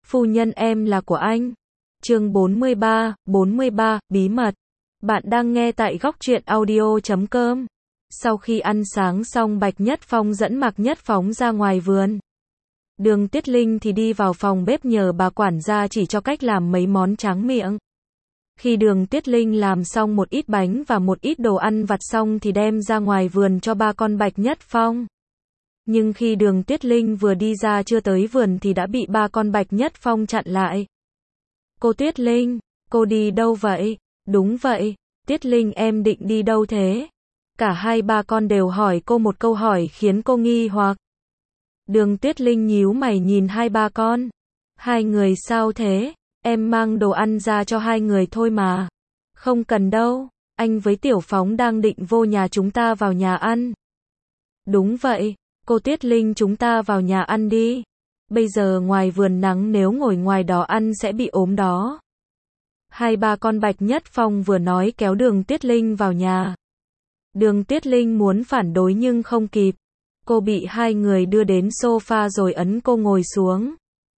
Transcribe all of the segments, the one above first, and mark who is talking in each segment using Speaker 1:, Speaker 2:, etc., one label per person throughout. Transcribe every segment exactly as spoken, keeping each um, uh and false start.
Speaker 1: Phu nhân em là của anh. Chương bốn mươi ba, bốn mươi ba, bí mật. Bạn đang nghe tại góc truyện audio chấm com. Sau khi ăn sáng xong, Bạch Nhất Phong dẫn Mạc Nhất Phóng ra ngoài vườn. Đường Tuyết Linh thì đi vào phòng bếp nhờ bà quản gia chỉ cho cách làm mấy món tráng miệng. Khi Đường Tuyết Linh làm xong một ít bánh và một ít đồ ăn vặt xong thì đem ra ngoài vườn cho ba con Bạch Nhất Phong. Nhưng khi Đường Tuyết Linh vừa đi ra chưa tới vườn thì đã bị ba con Bạch Nhất Phong chặn lại. Cô Tuyết Linh, cô đi đâu vậy? Đúng vậy, Tuyết Linh em định đi đâu thế? Cả hai ba con đều hỏi cô một câu hỏi khiến cô nghi hoặc. Đường Tuyết Linh nhíu mày nhìn hai ba con. Hai người sao thế? Em mang đồ ăn ra cho hai người thôi mà. Không cần đâu, anh với Tiểu Phóng đang định vô nhà chúng ta vào nhà ăn. Đúng vậy, cô Tuyết Linh chúng ta vào nhà ăn đi. Bây giờ ngoài vườn nắng nếu ngồi ngoài đó ăn sẽ bị ốm đó. Hai ba con Bạch Nhất Phong vừa nói kéo Đường Tuyết Linh vào nhà. Đường Tuyết Linh muốn phản đối nhưng không kịp. Cô bị hai người đưa đến sofa rồi ấn cô ngồi xuống.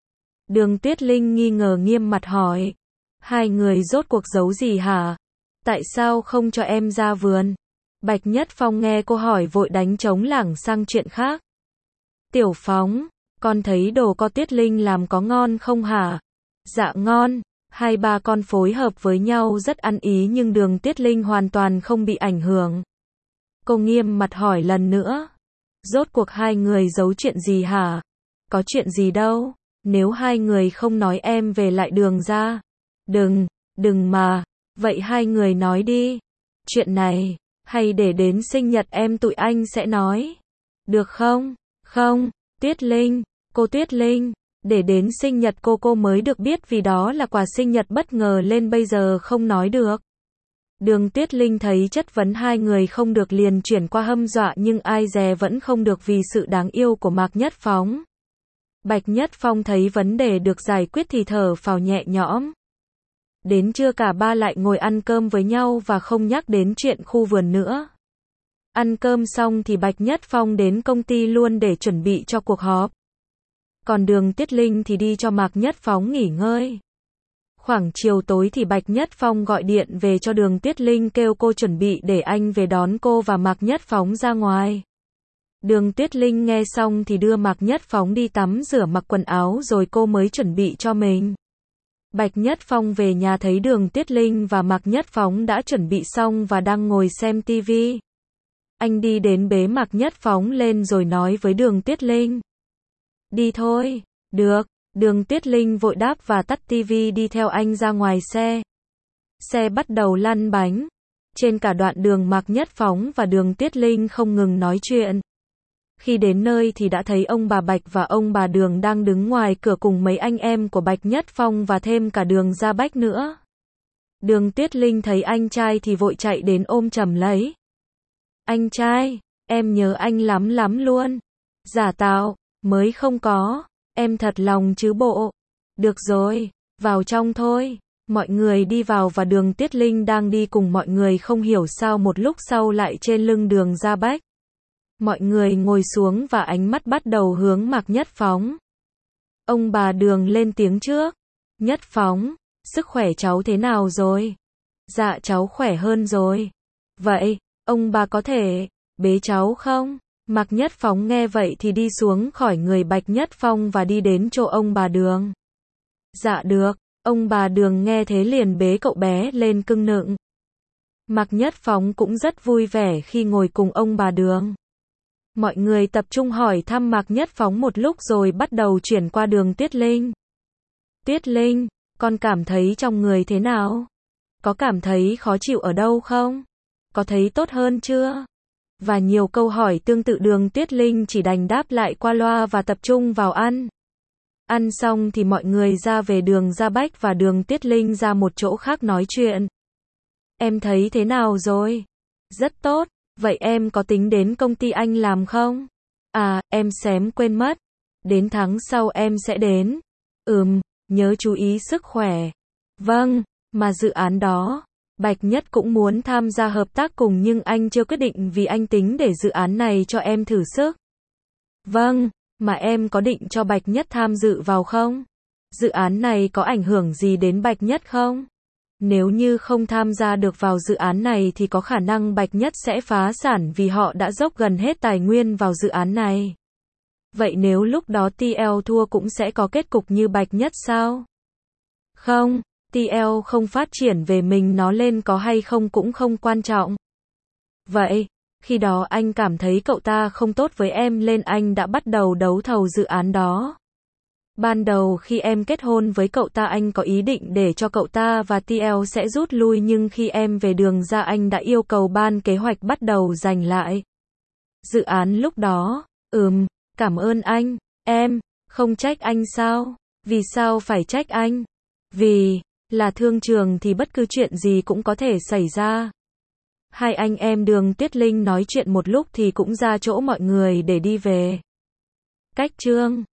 Speaker 1: Đường Tuyết Linh nghi ngờ nghiêm mặt hỏi. Hai người rốt cuộc giấu gì hả? Tại sao không cho em ra vườn? Bạch Nhất Phong nghe cô hỏi vội đánh trống lảng sang chuyện khác. Tiểu Phóng, con thấy đồ có Tuyết Linh làm có ngon không hả? Dạ ngon. Hai ba con phối hợp với nhau rất ăn ý nhưng Đường Tuyết Linh hoàn toàn không bị ảnh hưởng. Cô nghiêm mặt hỏi lần nữa. Rốt cuộc hai người giấu chuyện gì hả? Có chuyện gì đâu. Nếu hai người không nói em về lại Đường ra. Đừng, đừng mà. Vậy hai người nói đi. Chuyện này, hay để đến sinh nhật em tụi anh sẽ nói. Được không? Không, Tuyết Linh, cô Tuyết Linh. Để đến sinh nhật cô cô mới được biết vì đó là quà sinh nhật bất ngờ lên bây giờ không nói được. Đường Tuyết Linh thấy chất vấn hai người không được liền chuyển qua hâm dọa nhưng ai dè vẫn không được vì sự đáng yêu của Mạc Nhất Phóng. Bạch Nhất Phong thấy vấn đề được giải quyết thì thở phào nhẹ nhõm. Đến trưa cả ba lại ngồi ăn cơm với nhau và không nhắc đến chuyện khu vườn nữa. Ăn cơm xong thì Bạch Nhất Phong đến công ty luôn để chuẩn bị cho cuộc họp. Còn Đường Tuyết Linh thì đi cho Mạc Nhất Phóng nghỉ ngơi. Khoảng chiều tối thì Bạch Nhất Phong gọi điện về cho Đường Tuyết Linh kêu cô chuẩn bị để anh về đón cô và Mạc Nhất Phóng ra ngoài. Đường Tuyết Linh nghe xong thì đưa Mạc Nhất Phóng đi tắm rửa mặc quần áo rồi cô mới chuẩn bị cho mình. Bạch Nhất Phong về nhà thấy Đường Tuyết Linh và Mạc Nhất Phóng đã chuẩn bị xong và đang ngồi xem tivi. Anh đi đến bế Mạc Nhất Phóng lên rồi nói với Đường Tuyết Linh. Đi thôi. Được. Đường Tuyết Linh vội đáp và tắt tivi đi theo anh ra ngoài xe. Xe bắt đầu lăn bánh. Trên cả đoạn đường Mạc Nhất Phóng và Đường Tuyết Linh không ngừng nói chuyện. Khi đến nơi thì đã thấy ông bà Bạch và ông bà Đường đang đứng ngoài cửa cùng mấy anh em của Bạch Nhất Phong và thêm cả Đường Gia Bách nữa. Đường Tuyết Linh thấy anh trai thì vội chạy đến ôm chầm lấy. Anh trai, em nhớ anh lắm lắm luôn. Giả tạo, mới không có. Em thật lòng chứ bộ. Được rồi, vào trong thôi. Mọi người đi vào và Đường Tuyết Linh đang đi cùng mọi người không hiểu sao một lúc sau lại trên lưng Đường Gia Bách. Mọi người ngồi xuống và ánh mắt bắt đầu hướng Mạc Nhất Phóng. Ông bà Đường lên tiếng trước. Nhất Phóng, sức khỏe cháu thế nào rồi? Dạ cháu khỏe hơn rồi. Vậy, ông bà có thể bế cháu không? Mạc Nhất Phóng nghe vậy thì đi xuống khỏi người Bạch Nhất Phong và đi đến chỗ ông bà Đường. Dạ được, ông bà Đường nghe thế liền bế cậu bé lên cưng nựng. Mạc Nhất Phóng cũng rất vui vẻ khi ngồi cùng ông bà Đường. Mọi người tập trung hỏi thăm Mạc Nhất Phóng một lúc rồi bắt đầu chuyển qua Đường Tuyết Linh. Tuyết Linh, con cảm thấy trong người thế nào? Có cảm thấy khó chịu ở đâu không? Có thấy tốt hơn chưa? Và nhiều câu hỏi tương tự Đường Tuyết Linh chỉ đành đáp lại qua loa và tập trung vào ăn. Ăn xong thì mọi người ra về Đường Gia Bách và Đường Tuyết Linh ra một chỗ khác nói chuyện. Em thấy thế nào rồi? Rất tốt, vậy em có tính đến công ty anh làm không? À, em xém quên mất. Đến tháng sau em sẽ đến. Ừm, nhớ chú ý sức khỏe. Vâng, mà dự án đó. Bạch Nhất cũng muốn tham gia hợp tác cùng nhưng anh chưa quyết định vì anh tính để dự án này cho em thử sức. Vâng, mà em có định cho Bạch Nhất tham dự vào không? Dự án này có ảnh hưởng gì đến Bạch Nhất không? Nếu như không tham gia được vào dự án này thì có khả năng Bạch Nhất sẽ phá sản vì họ đã dốc gần hết tài nguyên vào dự án này. Vậy nếu lúc đó tê lờ thua cũng sẽ có kết cục như Bạch Nhất sao? Không, tê lờ không phát triển về mình nó lên có hay không cũng không quan trọng. Vậy, khi đó anh cảm thấy cậu ta không tốt với em nên anh đã bắt đầu đấu thầu dự án đó. Ban đầu khi em kết hôn với cậu ta anh có ý định để cho cậu ta và tê lờ sẽ rút lui nhưng khi em về đường ra anh đã yêu cầu ban kế hoạch bắt đầu giành lại dự án lúc đó. Ừm, cảm ơn anh, em, không trách anh sao? Vì sao phải trách anh? Vì, là thương trường thì bất cứ chuyện gì cũng có thể xảy ra. Hai anh em Đường Tuyết Linh nói chuyện một lúc thì cũng ra chỗ mọi người để đi về. Cách chương